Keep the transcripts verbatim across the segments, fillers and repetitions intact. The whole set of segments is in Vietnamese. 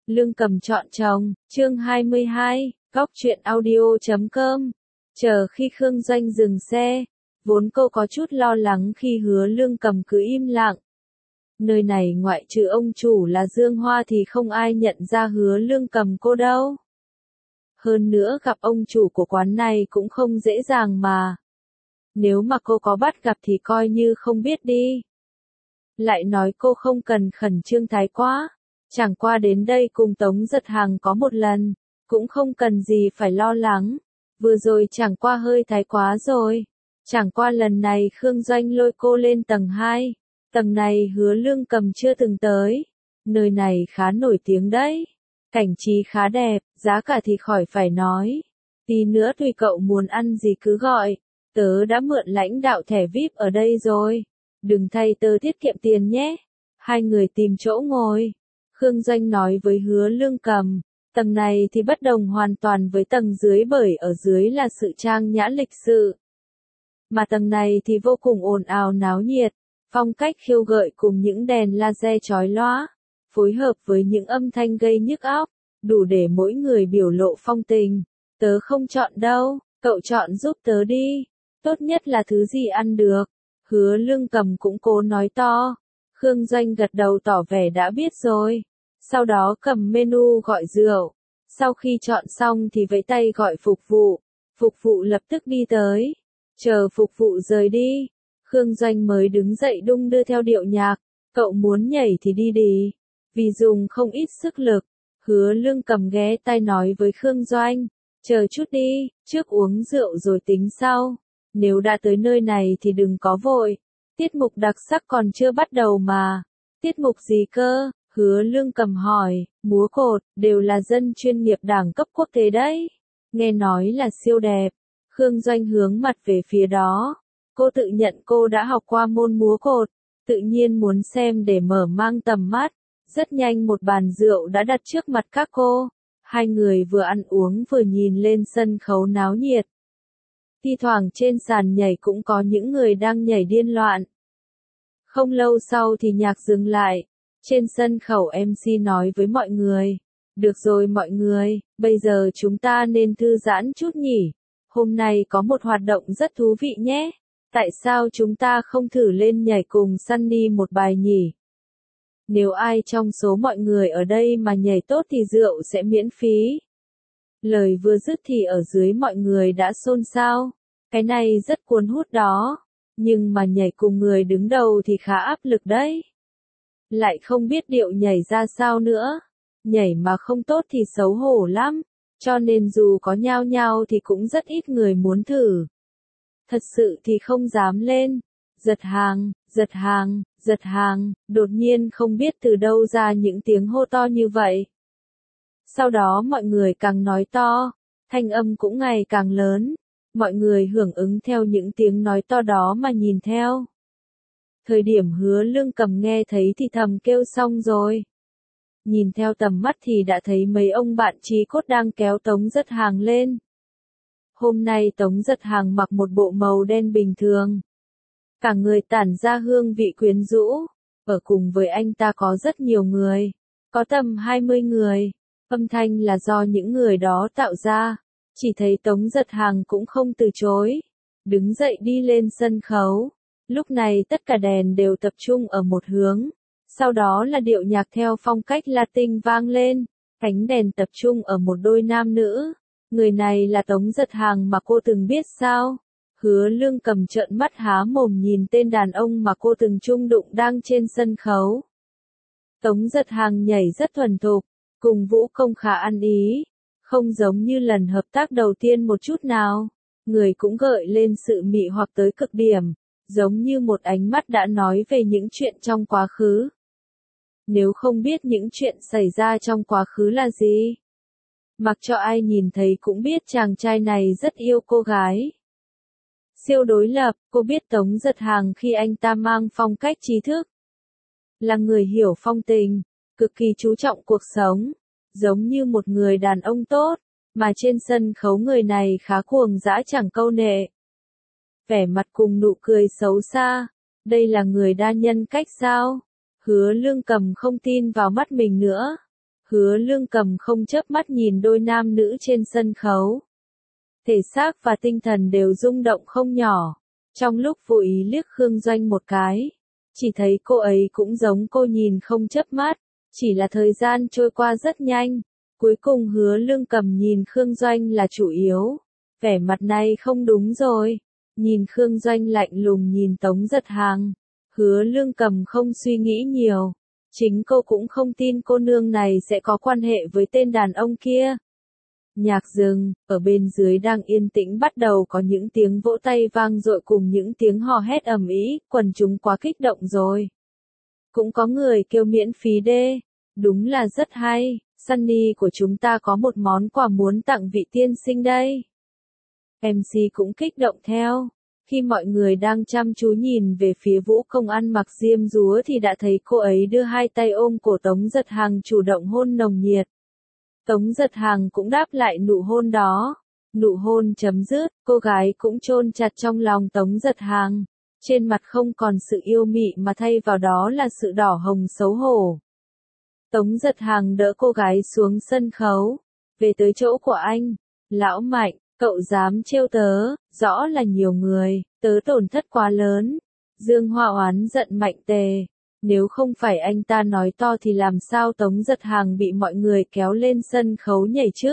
Lương Cầm chọn chồng, chương hai mươi hai, góc truyện audio chấm com. Chờ khi Khương Doanh dừng xe, vốn cô có chút lo lắng khi Hứa Lương Cầm cứ im lặng. Nơi này ngoại trừ ông chủ là Dương Hoa thì không ai nhận ra Hứa Lương Cầm cô đâu. Hơn nữa gặp ông chủ của quán này cũng không dễ dàng mà. Nếu mà cô có bắt gặp thì coi như không biết đi. Lại nói cô không cần khẩn trương thái quá. Chẳng qua đến đây cùng Tống Giật Hằng có một lần, cũng không cần gì phải lo lắng. Vừa rồi chẳng qua hơi thái quá rồi. Chẳng qua lần này Khương Doanh lôi cô lên tầng hai. Tầng này Hứa Lương Cầm chưa từng tới. Nơi này khá nổi tiếng đấy. Cảnh trí khá đẹp, giá cả thì khỏi phải nói. Tí nữa tùy cậu muốn ăn gì cứ gọi. Tớ đã mượn lãnh đạo thẻ vi ai pi ở đây rồi. Đừng thay tớ tiết kiệm tiền nhé. Hai người tìm chỗ ngồi. Khương Doanh nói với Hứa Lương Cầm, tầng này thì bất đồng hoàn toàn với tầng dưới bởi ở dưới là sự trang nhã lịch sự. Mà tầng này thì vô cùng ồn ào náo nhiệt, phong cách khiêu gợi cùng những đèn laser chói lóa, phối hợp với những âm thanh gây nhức óc, đủ để mỗi người biểu lộ phong tình. Tớ không chọn đâu, cậu chọn giúp tớ đi, tốt nhất là thứ gì ăn được. Hứa Lương Cầm cũng cố nói to. Khương Doanh gật đầu tỏ vẻ đã biết rồi. Sau đó cầm menu gọi rượu. Sau khi chọn xong thì vẫy tay gọi phục vụ. Phục vụ lập tức đi tới. Chờ phục vụ rời đi. Khương Doanh mới đứng dậy đung đưa theo điệu nhạc. Cậu muốn nhảy thì đi đi. Vì dùng không ít sức lực. Hứa Lương Cầm ghé tai nói với Khương Doanh. Chờ chút đi, trước uống rượu rồi tính sau. Nếu đã tới nơi này thì đừng có vội. Tiết mục đặc sắc còn chưa bắt đầu mà. Tiết mục gì cơ? Hứa Lương Cầm hỏi, múa cột, đều là dân chuyên nghiệp đẳng cấp quốc tế đấy. Nghe nói là siêu đẹp. Khương Doanh hướng mặt về phía đó. Cô tự nhận cô đã học qua môn múa cột, tự nhiên muốn xem để mở mang tầm mắt. Rất nhanh một bàn rượu đã đặt trước mặt các cô. Hai người vừa ăn uống vừa nhìn lên sân khấu náo nhiệt. Thi thoảng trên sàn nhảy cũng có những người đang nhảy điên loạn. Không lâu sau thì nhạc dừng lại. Trên sân khấu em xê nói với mọi người. Được rồi mọi người, bây giờ chúng ta nên thư giãn chút nhỉ. Hôm nay có một hoạt động rất thú vị nhé. Tại sao chúng ta không thử lên nhảy cùng Sunny một bài nhỉ? Nếu ai trong số mọi người ở đây mà nhảy tốt thì rượu sẽ miễn phí. Lời vừa dứt thì ở dưới mọi người đã xôn xao. Cái này rất cuốn hút đó. Nhưng mà nhảy cùng người đứng đầu thì khá áp lực đấy. Lại không biết điệu nhảy ra sao nữa. Nhảy mà không tốt thì xấu hổ lắm. Cho nên dù có nhao nhao thì cũng rất ít người muốn thử. Thật sự thì không dám lên. Giật Hàng, Giật Hàng, Giật Hàng. Đột nhiên không biết từ đâu ra những tiếng hô to như vậy. Sau đó mọi người càng nói to. Thanh âm cũng ngày càng lớn. Mọi người hưởng ứng theo những tiếng nói to đó mà nhìn theo. Thời điểm Hứa Lương Cầm nghe thấy thì thầm kêu xong rồi. Nhìn theo tầm mắt thì đã thấy mấy ông bạn chí cốt đang kéo Tống Giật Hàng lên. Hôm nay Tống Giật Hàng mặc một bộ màu đen bình thường. Cả người tản ra hương vị quyến rũ. Ở cùng với anh ta có rất nhiều người. Có tầm hai mươi người. Âm thanh là do những người đó tạo ra. Chỉ thấy Tống Giật Hàng cũng không từ chối. Đứng dậy đi lên sân khấu. Lúc này tất cả đèn đều tập trung ở một hướng. Sau đó là điệu nhạc theo phong cách Latin vang lên. Ánh đèn tập trung ở một đôi nam nữ. Người này là Tống Giật Hàng mà cô từng biết sao? Hứa Lương Cầm trợn mắt há mồm nhìn tên đàn ông mà cô từng chung đụng đang trên sân khấu. Tống Giật Hàng nhảy rất thuần thục, cùng vũ công khá ăn ý. Không giống như lần hợp tác đầu tiên một chút nào. Người cũng gợi lên sự mị hoặc tới cực điểm. Giống như một ánh mắt đã nói về những chuyện trong quá khứ. Nếu không biết những chuyện xảy ra trong quá khứ là gì, mặc cho ai nhìn thấy cũng biết chàng trai này rất yêu cô gái. Siêu đối lập, cô biết Tống Giật Hàng khi anh ta mang phong cách trí thức. Là người hiểu phong tình, cực kỳ chú trọng cuộc sống. Giống như một người đàn ông tốt, mà trên sân khấu người này khá cuồng dã chẳng câu nệ. Vẻ mặt cùng nụ cười xấu xa, đây là người đa nhân cách sao? Hứa Lương Cầm không tin vào mắt mình nữa. Hứa Lương Cầm không chớp mắt nhìn đôi nam nữ trên sân khấu. Thể xác và tinh thần đều rung động không nhỏ. Trong lúc vô ý liếc Khương Doanh một cái, chỉ thấy cô ấy cũng giống cô nhìn không chớp mắt, chỉ là thời gian trôi qua rất nhanh. Cuối cùng Hứa Lương Cầm nhìn Khương Doanh là chủ yếu. Vẻ mặt này không đúng rồi. Nhìn Khương Doanh lạnh lùng nhìn Tống Giật Hàng. Hứa Lương Cầm không suy nghĩ nhiều. Chính cô cũng không tin cô nương này sẽ có quan hệ với tên đàn ông kia. Nhạc dừng, ở bên dưới đang yên tĩnh bắt đầu có những tiếng vỗ tay vang dội cùng những tiếng hò hét ầm ĩ, quần chúng quá kích động rồi. Cũng có người kêu miễn phí đê, đúng là rất hay, Sunny của chúng ta có một món quà muốn tặng vị tiên sinh đây. em xê cũng kích động theo. Khi mọi người đang chăm chú nhìn về phía Vũ Công ăn mặc diêm dúa thì đã thấy cô ấy đưa hai tay ôm cổ Tống Giật Hàng chủ động hôn nồng nhiệt. Tống Giật Hàng cũng đáp lại nụ hôn đó. Nụ hôn chấm dứt, cô gái cũng chôn chặt trong lòng Tống Giật Hàng. Trên mặt không còn sự yêu mị mà thay vào đó là sự đỏ hồng xấu hổ. Tống Giật Hàng đỡ cô gái xuống sân khấu. Về tới chỗ của anh. Lão Mạnh, cậu dám trêu tớ, rõ là nhiều người, tớ tổn thất quá lớn. Dương Hoa oán giận Mạnh Tề. Nếu không phải anh ta nói to thì làm sao Tống Giật Hàng bị mọi người kéo lên sân khấu nhảy chứ?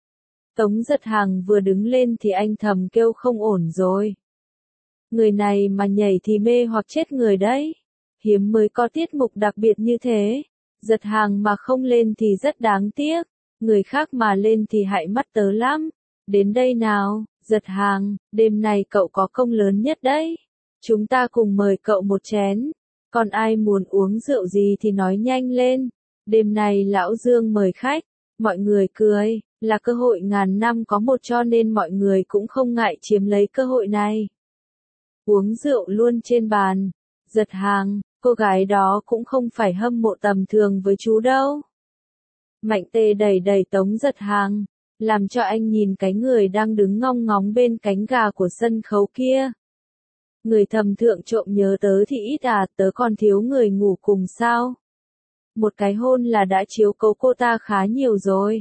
Tống Giật Hàng vừa đứng lên thì anh thầm kêu không ổn rồi. Người này mà nhảy thì mê hoặc chết người đấy. Hiếm mới có tiết mục đặc biệt như thế. Giật Hàng mà không lên thì rất đáng tiếc. Người khác mà lên thì hại mắt tớ lắm. Đến đây nào, Giật Hàng, đêm này cậu có công lớn nhất đấy. Chúng ta cùng mời cậu một chén. Còn ai muốn uống rượu gì thì nói nhanh lên. Đêm này lão Dương mời khách. Mọi người cười, là cơ hội ngàn năm có một cho nên mọi người cũng không ngại chiếm lấy cơ hội này. Uống rượu luôn trên bàn. Giật Hàng, cô gái đó cũng không phải hâm mộ tầm thường với chú đâu. Mạnh Tề đẩy đẩy Tống Giật Hàng, làm cho anh nhìn cái người đang đứng ngong ngóng bên cánh gà của sân khấu kia. Người thầm thượng trộm nhớ tớ thì ít à, tớ còn thiếu người ngủ cùng sao? Một cái hôn là đã chiếu cố cô ta khá nhiều rồi.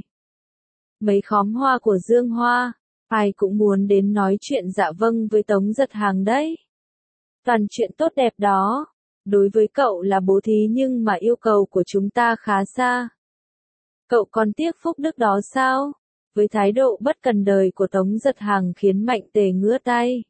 Mấy khóm hoa của Dương Hoa, ai cũng muốn đến nói chuyện dạ vâng với Tống Giật Hàng đấy. Toàn chuyện tốt đẹp đó. Đối với cậu là bố thí nhưng mà yêu cầu của chúng ta khá xa. Cậu còn tiếc phúc đức đó sao? Với thái độ bất cần đời của Tống Giật Hàng khiến Mạnh Tề ngứa tay.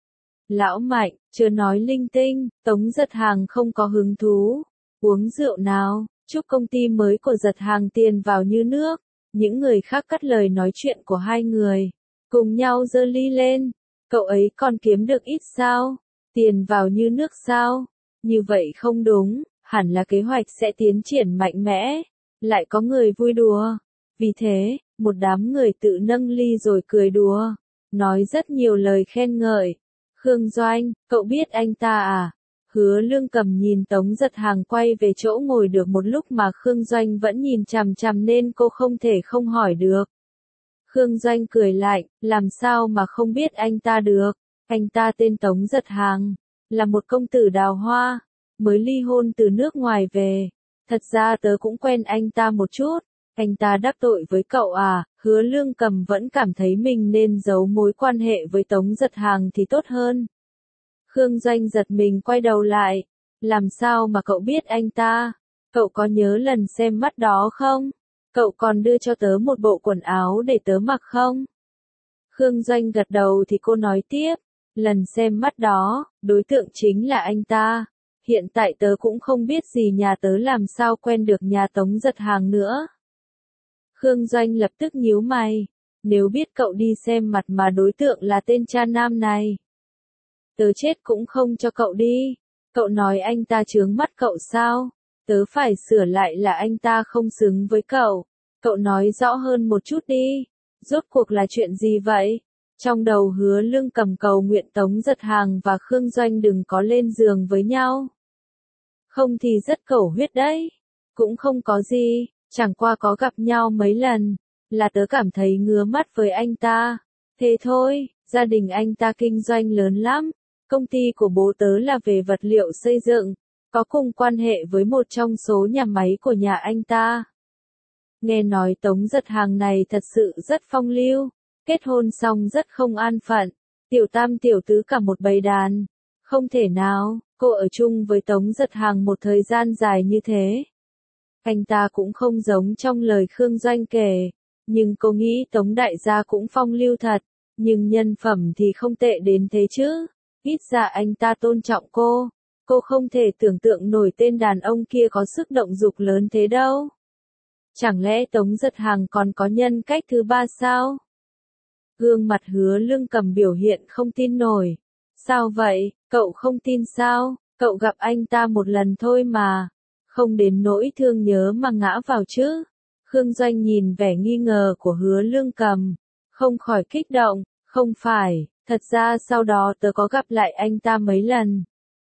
Lão Mạnh, chưa nói linh tinh, Tống Giật Hàng không có hứng thú. Uống rượu nào, chúc công ty mới của Giật Hàng tiền vào như nước. Những người khác cắt lời nói chuyện của hai người. Cùng nhau giơ ly lên. Cậu ấy còn kiếm được ít sao? Tiền vào như nước sao? Như vậy không đúng, hẳn là kế hoạch sẽ tiến triển mạnh mẽ. Lại có người vui đùa. Vì thế, một đám người tự nâng ly rồi cười đùa. Nói rất nhiều lời khen ngợi. Khương Doanh, cậu biết anh ta à? Hứa Lương Cầm nhìn Tống Giật Hàng quay về chỗ ngồi được một lúc mà Khương Doanh vẫn nhìn chằm chằm nên cô không thể không hỏi được. Khương Doanh cười lạnh, làm sao mà không biết anh ta được? Anh ta tên Tống Giật Hàng, là một công tử đào hoa, mới ly hôn từ nước ngoài về. Thật ra tớ cũng quen anh ta một chút. Anh ta đắc tội với cậu à? Hứa Lương Cầm vẫn cảm thấy mình nên giấu mối quan hệ với Tống Giật Hàng thì tốt hơn. Khương Doanh giật mình quay đầu lại. Làm sao mà cậu biết anh ta? Cậu có nhớ lần xem mắt đó không? Cậu còn đưa cho tớ một bộ quần áo để tớ mặc không? Khương Doanh gật đầu thì cô nói tiếp. Lần xem mắt đó, đối tượng chính là anh ta. Hiện tại tớ cũng không biết gì nhà tớ làm sao quen được nhà Tống Giật Hàng nữa. Khương Doanh lập tức nhíu mày. Nếu biết cậu đi xem mặt mà đối tượng là tên cha nam này, tớ chết cũng không cho cậu đi. Cậu nói anh ta chướng mắt cậu sao? Tớ phải sửa lại là anh ta không xứng với cậu. Cậu nói rõ hơn một chút đi. Rốt cuộc là chuyện gì vậy? Trong đầu Hứa Lương Cầm cầu nguyện Tống Giật Hàng và Khương Doanh đừng có lên giường với nhau. Không thì rất cẩu huyết đấy. Cũng không có gì, chẳng qua có gặp nhau mấy lần, là tớ cảm thấy ngứa mắt với anh ta. Thế thôi, gia đình anh ta kinh doanh lớn lắm. Công ty của bố tớ là về vật liệu xây dựng, có cùng quan hệ với một trong số nhà máy của nhà anh ta. Nghe nói Tống Giật Hàng này thật sự rất phong lưu, kết hôn xong rất không an phận, tiểu tam tiểu tứ cả một bầy đàn. Không thể nào, cô ở chung với Tống Giật Hàng một thời gian dài như thế. Anh ta cũng không giống trong lời Khương Doanh kể, nhưng cô nghĩ Tống đại gia cũng phong lưu thật, nhưng nhân phẩm thì không tệ đến thế chứ, ít ra anh ta tôn trọng cô. Cô không thể tưởng tượng nổi tên đàn ông kia có sức động dục lớn thế đâu. Chẳng lẽ Tống Giật Hàng còn có nhân cách thứ ba sao? Gương mặt Hứa Lương Cầm biểu hiện không tin nổi. Sao vậy, cậu không tin sao? Cậu gặp anh ta một lần thôi mà. Không đến nỗi thương nhớ mà ngã vào chứ. Khương Doanh nhìn vẻ nghi ngờ của Hứa Lương Cầm. Không khỏi kích động. Không phải, thật ra sau đó tớ có gặp lại anh ta mấy lần.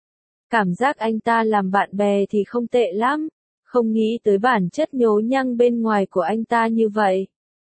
Cảm giác anh ta làm bạn bè thì không tệ lắm. Không nghĩ tới bản chất nhố nhăng bên ngoài của anh ta như vậy.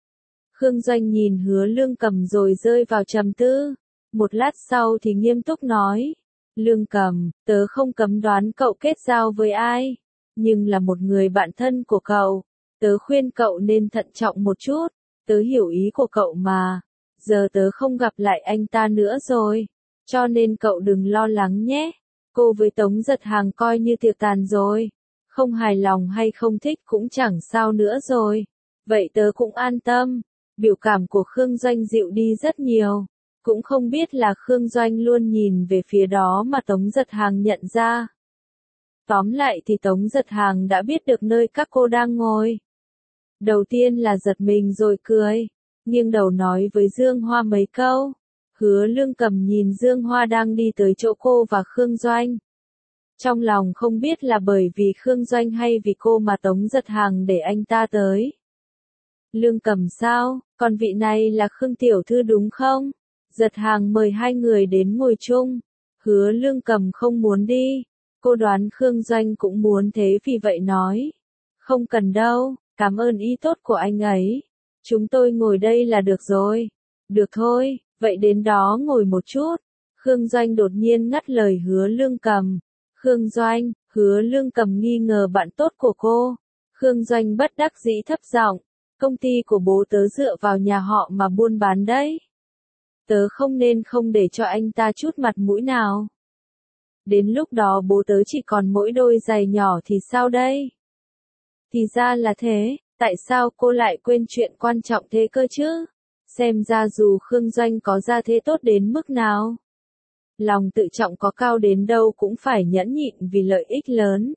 Khương Doanh nhìn Hứa Lương Cầm rồi rơi vào trầm tư. Một lát sau thì nghiêm túc nói. Lương Cầm, tớ không cấm đoán cậu kết giao với ai. Nhưng là một người bạn thân của cậu. Tớ khuyên cậu nên thận trọng một chút. Tớ hiểu ý của cậu mà. Giờ tớ không gặp lại anh ta nữa rồi. Cho nên cậu đừng lo lắng nhé. Cô với Tống Giật Hàng coi như tiệc tàn rồi. Không hài lòng hay không thích cũng chẳng sao nữa rồi. Vậy tớ cũng an tâm. Biểu cảm của Khương Doanh dịu đi rất nhiều. Cũng không biết là Khương Doanh luôn nhìn về phía đó mà Tống Giật Hàng nhận ra. Tóm lại thì Tống Giật Hàng đã biết được nơi các cô đang ngồi. Đầu tiên là giật mình rồi cười. Nghiêng đầu nói với Dương Hoa mấy câu. Hứa Lương Cầm nhìn Dương Hoa đang đi tới chỗ cô và Khương Doanh. Trong lòng không biết là bởi vì Khương Doanh hay vì cô mà Tống Giật Hàng để anh ta tới. Lương Cầm sao, còn vị này là Khương Tiểu Thư đúng không? Giật Hàng mời hai người đến ngồi chung. Hứa Lương Cầm không muốn đi. Cô đoán Khương Doanh cũng muốn thế vì vậy nói. Không cần đâu, cảm ơn ý tốt của anh ấy. Chúng tôi ngồi đây là được rồi. Được thôi, vậy đến đó ngồi một chút. Khương Doanh đột nhiên ngắt lời Hứa Lương Cầm. Khương Doanh, Hứa Lương Cầm nghi ngờ bạn tốt của cô. Khương Doanh bất đắc dĩ thấp giọng. Công ty của bố tớ dựa vào nhà họ mà buôn bán đấy. Tớ không nên không để cho anh ta chút mặt mũi nào. Đến lúc đó bố tớ chỉ còn mỗi đôi giày nhỏ thì sao đây? Thì ra là thế, tại sao cô lại quên chuyện quan trọng thế cơ chứ? Xem ra dù Khương Doanh có gia thế tốt đến mức nào, lòng tự trọng có cao đến đâu cũng phải nhẫn nhịn vì lợi ích lớn.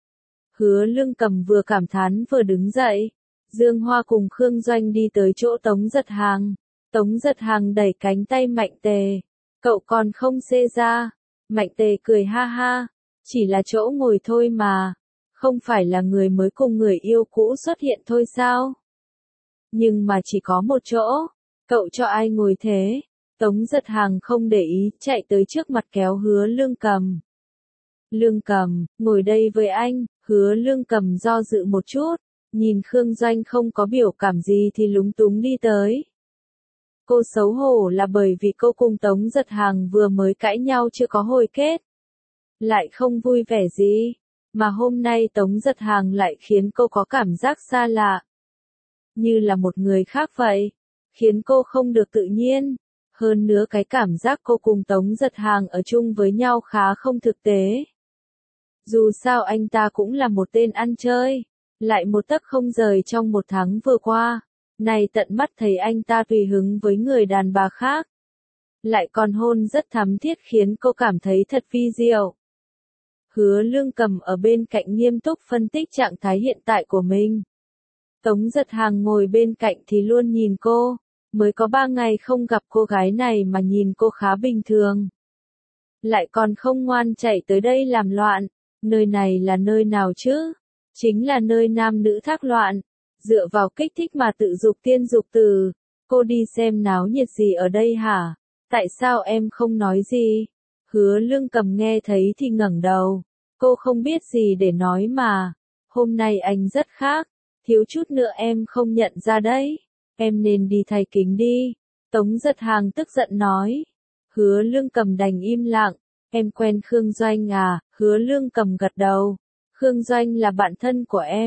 Hứa Lương Cầm vừa cảm thán vừa đứng dậy. Dương Hoa cùng Khương Doanh đi tới chỗ Tống Giật Hàng. Tống Giật Hàng đẩy cánh tay Mạnh Tề. Cậu còn không xê ra. Mạnh Tề cười ha ha. Chỉ là chỗ ngồi thôi mà. Không phải là người mới cùng người yêu cũ xuất hiện thôi sao? Nhưng mà chỉ có một chỗ. Cậu cho ai ngồi thế? Tống Giật Hàng không để ý, chạy tới trước mặt kéo Hứa Lương Cầm. Lương Cầm, ngồi đây với anh. Hứa Lương Cầm do dự một chút. Nhìn Khương Doanh không có biểu cảm gì thì lúng túng đi tới. Cô xấu hổ là bởi vì cô cùng Tống Giật Hàng vừa mới cãi nhau chưa có hồi kết. Lại không vui vẻ gì. Mà hôm nay Tống Giật Hàng lại khiến cô có cảm giác xa lạ. Như là một người khác vậy. Khiến cô không được tự nhiên. Hơn nữa cái cảm giác cô cùng Tống Giật Hàng ở chung với nhau khá không thực tế. Dù sao anh ta cũng là một tên ăn chơi. Lại một tấc không rời trong một tháng vừa qua. Này tận mắt thấy anh ta tùy hứng với người đàn bà khác. Lại còn hôn rất thắm thiết khiến cô cảm thấy thật vi diệu. Hứa Lương Cầm ở bên cạnh nghiêm túc phân tích trạng thái hiện tại của mình. Tống Giật Hàng ngồi bên cạnh thì luôn nhìn cô. Mới có ba ngày không gặp cô gái này mà nhìn cô khá bình thường. Lại còn không ngoan chạy tới đây làm loạn. Nơi này là nơi nào chứ? Chính là nơi nam nữ thác loạn. Dựa vào kích thích mà tự dục tiên dục từ. Cô đi xem náo nhiệt gì ở đây hả? Tại sao em không nói gì? Hứa Lương Cầm nghe thấy thì ngẩng đầu. Cô không biết gì để nói mà. Hôm nay anh rất khác. Thiếu chút nữa em không nhận ra đấy. Em nên đi thay kính đi. Tống Giật Hàng tức giận nói. Hứa Lương Cầm đành im lặng. Em quen Khương Doanh à? Hứa Lương Cầm gật đầu. Khương Doanh là bạn thân của em.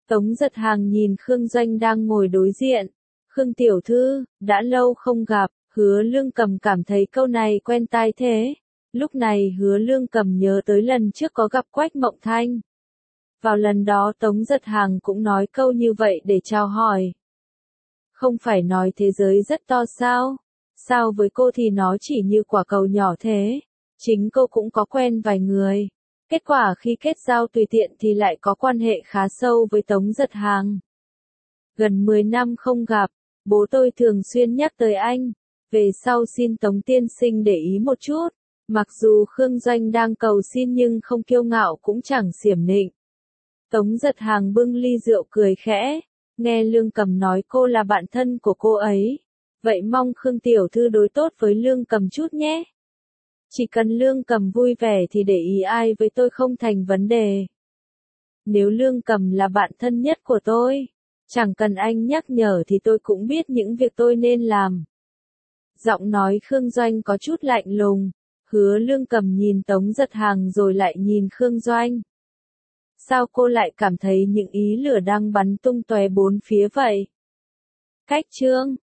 Tống Giật Hàng nhìn Khương Doanh đang ngồi đối diện. Khương tiểu thư, đã lâu không gặp, Hứa Lương Cầm cảm thấy câu này quen tai thế. Lúc này Hứa Lương Cầm nhớ tới lần trước có gặp Quách Mộng Thanh. Vào lần đó Tống Giật Hàng cũng nói câu như vậy để chào hỏi. Không phải nói thế giới rất to sao? Sao với cô thì nó chỉ như quả cầu nhỏ thế? Chính cô cũng có quen vài người. Kết quả khi kết giao tùy tiện thì lại có quan hệ khá sâu với Tống Giật Hàng. Gần mười năm không gặp, bố tôi thường xuyên nhắc tới anh. Về sau xin Tống tiên sinh để ý một chút. Mặc dù Khương Doanh đang cầu xin nhưng không kiêu ngạo cũng chẳng xiểm nịnh. Tống Giật Hàng bưng ly rượu cười khẽ. Nghe Lương Cầm nói cô là bạn thân của cô ấy. Vậy mong Khương tiểu thư đối tốt với Lương Cầm chút nhé. Chỉ cần Lương Cầm vui vẻ thì để ý ai với tôi không thành vấn đề. Nếu Lương Cầm là bạn thân nhất của tôi, chẳng cần anh nhắc nhở thì tôi cũng biết những việc tôi nên làm. Giọng nói Khương Doanh có chút lạnh lùng. Hứa Lương Cầm nhìn Tống Giật Hàng rồi lại nhìn Khương Doanh. Sao cô lại cảm thấy những ý lửa đang bắn tung tóe bốn phía vậy? Cách chương